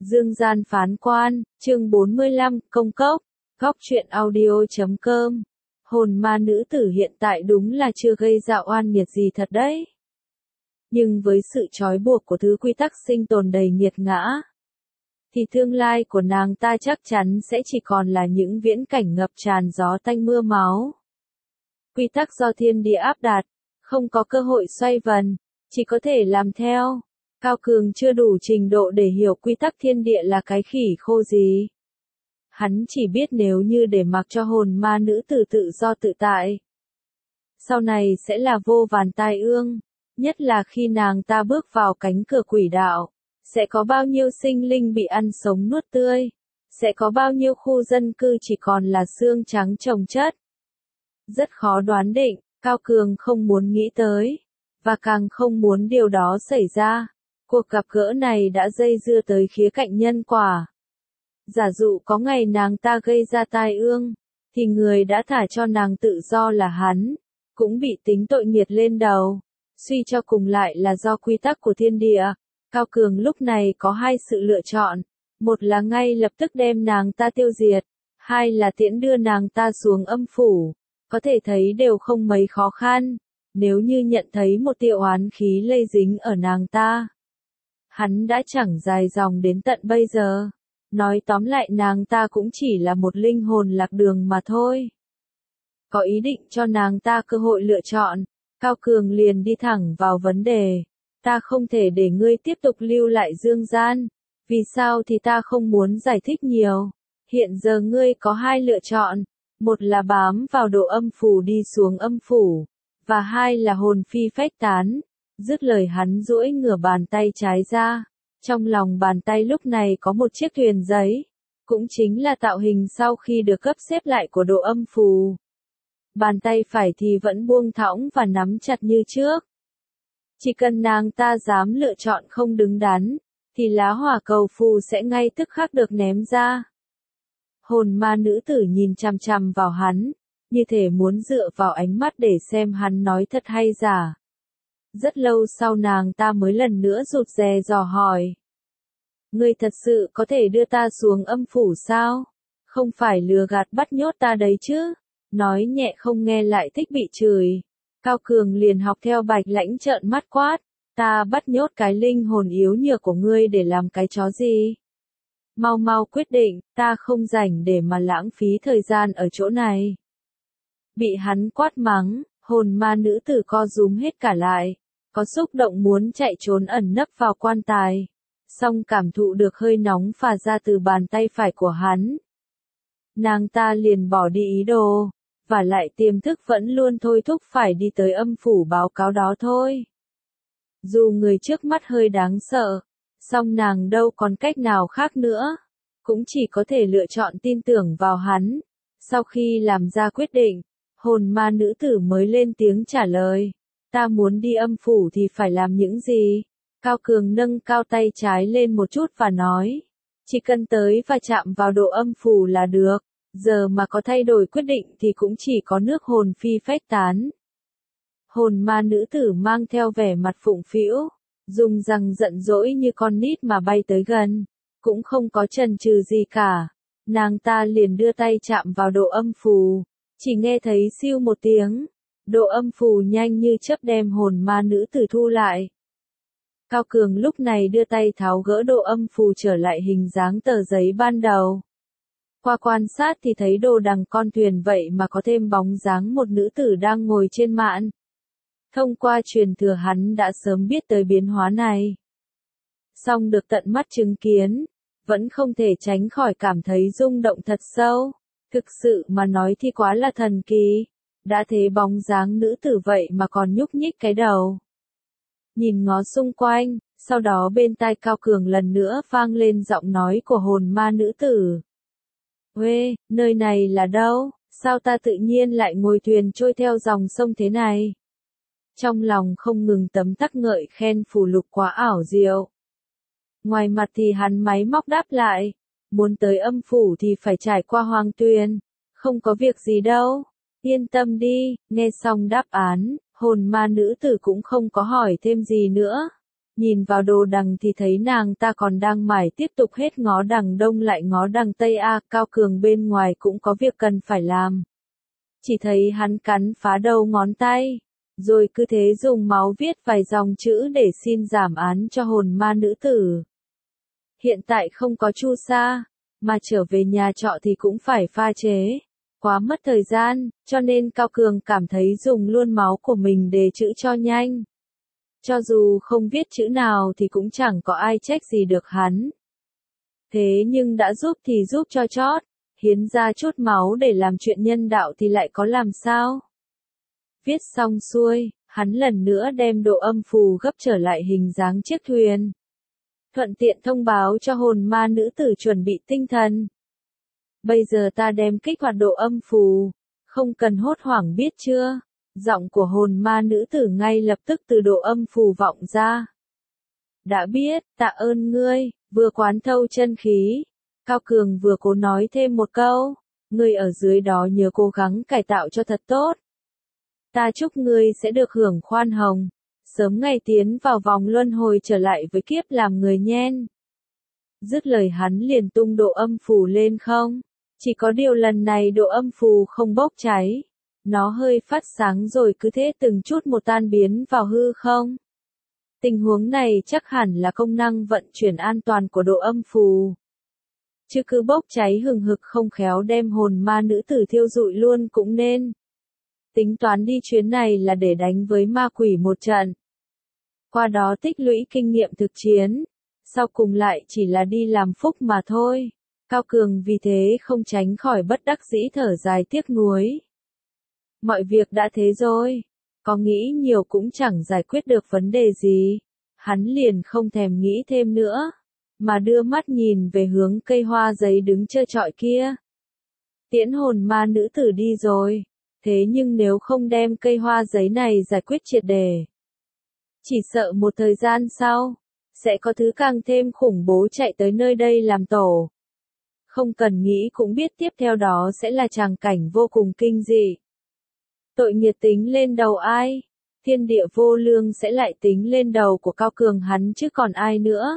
Dương gian phán quan, chương 45, công cốc, góc truyện audio.com. Hồn ma nữ tử hiện tại đúng là chưa gây ra oan nghiệt gì thật đấy. Nhưng với sự trói buộc của thứ quy tắc sinh tồn đầy nghiệt ngã, thì tương lai của nàng ta chắc chắn sẽ chỉ còn là những viễn cảnh ngập tràn gió tanh mưa máu. Quy tắc do thiên địa áp đặt, không có cơ hội xoay vần, chỉ có thể làm theo. Cao Cường chưa đủ trình độ để hiểu quy tắc thiên địa là cái khỉ khô gì. Hắn chỉ biết nếu như để mặc cho hồn ma nữ tử tự do tự tại, sau này sẽ là vô vàn tai ương, nhất là khi nàng ta bước vào cánh cửa quỷ đạo, sẽ có bao nhiêu sinh linh bị ăn sống nuốt tươi, sẽ có bao nhiêu khu dân cư chỉ còn là xương trắng chồng chất. Rất khó đoán định, Cao Cường không muốn nghĩ tới, và càng không muốn điều đó xảy ra. Cuộc gặp gỡ này đã dây dưa tới khía cạnh nhân quả. Giả dụ có ngày nàng ta gây ra tai ương, thì người đã thả cho nàng tự do là hắn, cũng bị tính tội nghiệt lên đầu. Suy cho cùng lại là do quy tắc của thiên địa. Cao Cường lúc này có hai sự lựa chọn, một là ngay lập tức đem nàng ta tiêu diệt, hai là tiễn đưa nàng ta xuống âm phủ. Có thể thấy đều không mấy khó khăn, nếu như nhận thấy một tia oán khí lây dính ở nàng ta. Hắn đã chẳng dài dòng đến tận bây giờ. Nói tóm lại nàng ta cũng chỉ là một linh hồn lạc đường mà thôi. Có ý định cho nàng ta cơ hội lựa chọn, Cao Cường liền đi thẳng vào vấn đề. Ta không thể để ngươi tiếp tục lưu lại dương gian. Vì sao thì ta không muốn giải thích nhiều. Hiện giờ ngươi có hai lựa chọn. Một là bám vào độ âm phủ đi xuống âm phủ. Và hai là hồn phi phách tán. Dứt lời hắn duỗi ngửa bàn tay trái ra. Trong lòng bàn tay lúc này có một chiếc thuyền giấy. Cũng chính là tạo hình sau khi được cấp xếp lại của độ âm phù. Bàn tay phải thì vẫn buông thõng và nắm chặt như trước. Chỉ cần nàng ta dám lựa chọn không đứng đắn, thì lá hỏa cầu phù sẽ ngay tức khắc được ném ra. Hồn ma nữ tử nhìn chằm chằm vào hắn, như thể muốn dựa vào ánh mắt để xem hắn nói thật hay giả. Rất lâu sau nàng ta mới lần nữa rụt rè dò hỏi. Ngươi thật sự có thể đưa ta xuống âm phủ sao? Không phải lừa gạt bắt nhốt ta đấy chứ? Nói nhẹ không nghe lại thích bị chửi. Cao Cường liền học theo Bạch Lãnh trợn mắt quát. Ta bắt nhốt cái linh hồn yếu nhược của ngươi để làm cái chó gì? Mau mau quyết định, ta không rảnh để mà lãng phí thời gian ở chỗ này. Bị hắn quát mắng, hồn ma nữ tử co rúm hết cả lại. Có xúc động muốn chạy trốn ẩn nấp vào quan tài. Song cảm thụ được hơi nóng phả ra từ bàn tay phải của hắn. Nàng ta liền bỏ đi ý đồ, và lại tiềm thức vẫn luôn thôi thúc phải đi tới âm phủ báo cáo đó thôi. Dù người trước mắt hơi đáng sợ, song nàng đâu còn cách nào khác nữa, cũng chỉ có thể lựa chọn tin tưởng vào hắn. Sau khi làm ra quyết định, hồn ma nữ tử mới lên tiếng trả lời. Ta muốn đi âm phủ thì phải làm những gì? Cao Cường nâng cao tay trái lên một chút và nói. Chỉ cần tới và chạm vào độ âm phủ là được. Giờ mà có thay đổi quyết định thì cũng chỉ có nước hồn phi phách tán. Hồn ma nữ tử mang theo vẻ mặt phụng phĩu, dùng răng giận dỗi như con nít mà bay tới gần. Cũng không có chần chừ gì cả. Nàng ta liền đưa tay chạm vào độ âm phù. Chỉ nghe thấy siêu một tiếng. Độ âm phù nhanh như chớp đem hồn ma nữ tử thu lại. Cao Cường lúc này đưa tay tháo gỡ độ âm phù trở lại hình dáng tờ giấy ban đầu. Qua quan sát thì thấy đồ đằng con thuyền vậy mà có thêm bóng dáng một nữ tử đang ngồi trên mạn. Thông qua truyền thừa hắn đã sớm biết tới biến hóa này. Song được tận mắt chứng kiến, vẫn không thể tránh khỏi cảm thấy rung động thật sâu. Thực sự mà nói thì quá là thần kỳ. Đã thế bóng dáng nữ tử vậy mà còn nhúc nhích cái đầu. Nhìn ngó xung quanh, sau đó bên tai Cao Cường lần nữa vang lên giọng nói của hồn ma nữ tử. Uê, nơi này là đâu? Sao ta tự nhiên lại ngồi thuyền trôi theo dòng sông thế này? Trong lòng không ngừng tấm tắc ngợi khen phù lục quá ảo diệu. Ngoài mặt thì hắn máy móc đáp lại. Muốn tới âm phủ thì phải trải qua hoàng tuyền. Không có việc gì đâu. Yên tâm đi, nghe xong đáp án, hồn ma nữ tử cũng không có hỏi thêm gì nữa. nhìn vào đồ đằng thì thấy nàng ta còn đang mải tiếp tục hết ngó đằng đông lại ngó đằng tây Cao Cường bên ngoài cũng có việc cần phải làm. Chỉ thấy hắn cắn phá đầu ngón tay, rồi cứ thế dùng máu viết vài dòng chữ để xin giảm án cho hồn ma nữ tử. Hiện tại không có Chu Sa, mà trở về nhà trọ thì cũng phải pha chế. Quá mất thời gian, cho nên Cao Cường cảm thấy dùng luôn máu của mình đề chữ cho nhanh. Cho dù không viết chữ nào thì cũng chẳng có ai trách gì được hắn. Thế nhưng đã giúp thì giúp cho chót, hiến ra chút máu để làm chuyện nhân đạo thì lại có làm sao? Viết xong xuôi, hắn lần nữa đem độ âm phù gấp trở lại hình dáng chiếc thuyền. Thuận tiện thông báo cho hồn ma nữ tử chuẩn bị tinh thần. Bây giờ ta đem kích hoạt độ âm phù, không cần hốt hoảng biết chưa? Giọng của hồn ma nữ tử ngay lập tức từ độ âm phù vọng ra. Đã biết, tạ ơn ngươi, vừa quán thâu chân khí. Cao Cường vừa cố nói thêm một câu, ngươi ở dưới đó nhớ cố gắng cải tạo cho thật tốt. Ta chúc ngươi sẽ được hưởng khoan hồng, sớm ngày tiến vào vòng luân hồi trở lại với kiếp làm người nhen. Dứt lời hắn liền tung độ âm phù lên không. Chỉ có điều lần này độ âm phù không bốc cháy. Nó hơi phát sáng rồi cứ thế từng chút một tan biến vào hư không. Tình huống này chắc hẳn là công năng vận chuyển an toàn của độ âm phù. Chứ cứ bốc cháy hừng hực không khéo đem hồn ma nữ tử thiêu rụi luôn cũng nên. Tính toán đi chuyến này là để đánh với ma quỷ một trận. Qua đó tích lũy kinh nghiệm thực chiến. Sau cùng lại chỉ là đi làm phúc mà thôi. Cao Cường vì thế không tránh khỏi bất đắc dĩ thở dài tiếc nuối. Mọi việc đã thế rồi, có nghĩ nhiều cũng chẳng giải quyết được vấn đề gì. Hắn liền không thèm nghĩ thêm nữa, mà đưa mắt nhìn về hướng cây hoa giấy đứng trơ trọi kia. Tiễn hồn ma nữ tử đi rồi, thế nhưng nếu không đem cây hoa giấy này giải quyết triệt để, chỉ sợ một thời gian sau, sẽ có thứ càng thêm khủng bố chạy tới nơi đây làm tổ. Không cần nghĩ cũng biết tiếp theo đó sẽ là tràng cảnh vô cùng kinh dị. Tội nghiệt tính lên đầu ai? Thiên địa vô lương sẽ lại tính lên đầu của Cao Cường hắn chứ còn ai nữa.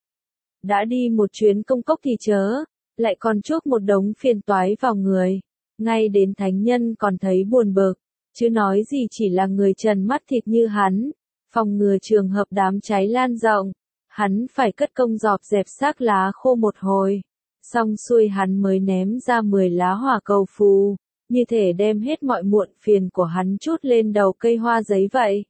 Đã đi một chuyến công cốc thì chớ, lại còn chuốc một đống phiền toái vào người. Ngay đến thánh nhân còn thấy buồn bực, chứ nói gì chỉ là người trần mắt thịt như hắn. Phòng ngừa trường hợp đám cháy lan rộng, hắn phải cất công dọn dẹp xác lá khô một hồi. Xong xuôi hắn mới ném ra 10 lá hỏa cầu phù, như thể đem hết mọi muộn phiền của hắn trút lên đầu cây hoa giấy vậy.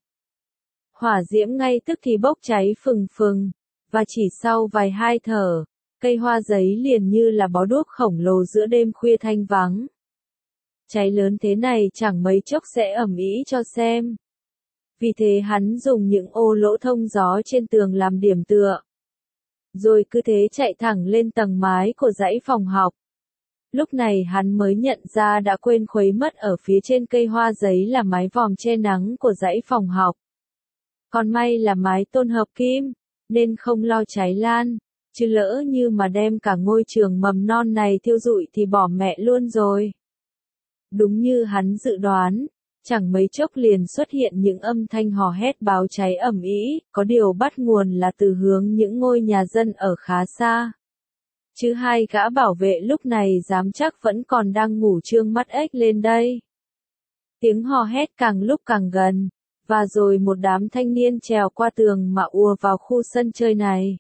Hỏa diễm ngay tức thì bốc cháy phừng phừng, và chỉ sau vài hai thở, cây hoa giấy liền như là bó đuốc khổng lồ giữa đêm khuya thanh vắng. Cháy lớn thế này chẳng mấy chốc sẽ ầm ĩ cho xem. Vì thế hắn dùng những ô lỗ thông gió trên tường làm điểm tựa. Rồi cứ thế chạy thẳng lên tầng mái của dãy phòng học. Lúc này hắn mới nhận ra đã quên khuấy mất ở phía trên cây hoa giấy là mái vòm che nắng của dãy phòng học. Còn may là mái tôn hợp kim, nên không lo cháy lan, chứ lỡ như mà đem cả ngôi trường mầm non này thiêu rụi thì bỏ mẹ luôn rồi. Đúng như hắn dự đoán, chẳng mấy chốc liền xuất hiện những âm thanh hò hét báo cháy ầm ĩ, có điều bắt nguồn là từ hướng những ngôi nhà dân ở khá xa. Chứ hai gã bảo vệ lúc này dám chắc vẫn còn đang ngủ trương mắt ếch lên đây. Tiếng hò hét càng lúc càng gần, và rồi một đám thanh niên trèo qua tường mà ùa vào khu sân chơi này.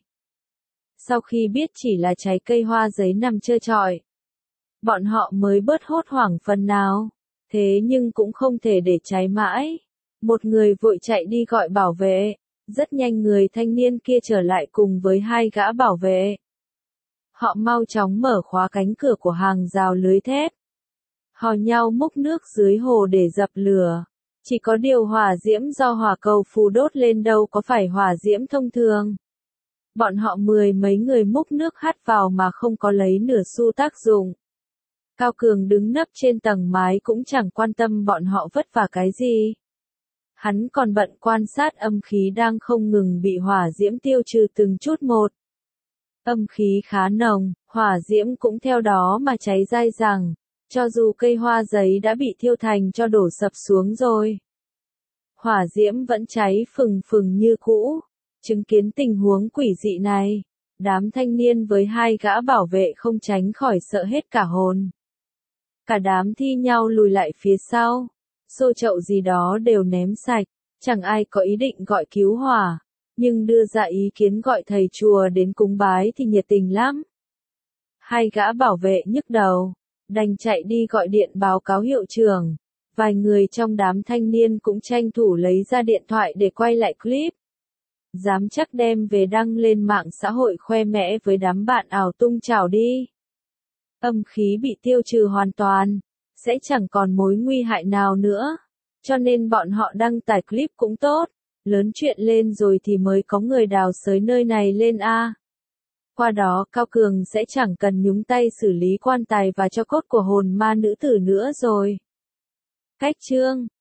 Sau khi biết chỉ là cháy cây hoa giấy nằm trơ trọi, bọn họ mới bớt hốt hoảng phần nào. Thế nhưng cũng không thể để cháy mãi. Một người vội chạy đi gọi bảo vệ. Rất nhanh người thanh niên kia trở lại cùng với hai gã bảo vệ. Họ mau chóng mở khóa cánh cửa của hàng rào lưới thép. Hò nhau múc nước dưới hồ để dập lửa. Chỉ có điều hỏa diễm do hỏa cầu phù đốt lên đâu có phải hỏa diễm thông thường. Bọn họ 10 mấy người múc nước hắt vào mà không có lấy nửa xu tác dụng. Cao Cường đứng nấp trên tầng mái cũng chẳng quan tâm bọn họ vất vả cái gì. Hắn còn bận quan sát âm khí đang không ngừng bị hỏa diễm tiêu trừ từng chút một. Âm khí khá nồng, hỏa diễm cũng theo đó mà cháy dai dẳng, cho dù cây hoa giấy đã bị thiêu thành cho đổ sập xuống rồi. Hỏa diễm vẫn cháy phừng phừng như cũ, Chứng kiến tình huống quỷ dị này, đám thanh niên với hai gã bảo vệ không tránh khỏi sợ hết cả hồn. Cả đám thi nhau lùi lại phía sau, xô chậu gì đó đều ném sạch, chẳng ai có ý định gọi cứu hỏa, nhưng đưa ra ý kiến gọi thầy chùa đến cúng bái thì nhiệt tình lắm. Hai gã bảo vệ nhức đầu, đành chạy đi gọi điện báo cáo hiệu trưởng. Vài người trong đám thanh niên cũng tranh thủ lấy ra điện thoại để quay lại clip. Dám chắc đem về đăng lên mạng xã hội khoe mẽ với đám bạn ảo tung chảo đi. Âm khí bị tiêu trừ hoàn toàn, sẽ chẳng còn mối nguy hại nào nữa. Cho nên bọn họ đăng tải clip cũng tốt, lớn chuyện lên rồi thì mới có người đào xới nơi này lên a. Qua đó Cao Cường sẽ chẳng cần nhúng tay xử lý quan tài và tro cốt của hồn ma nữ tử nữa rồi. Cách chương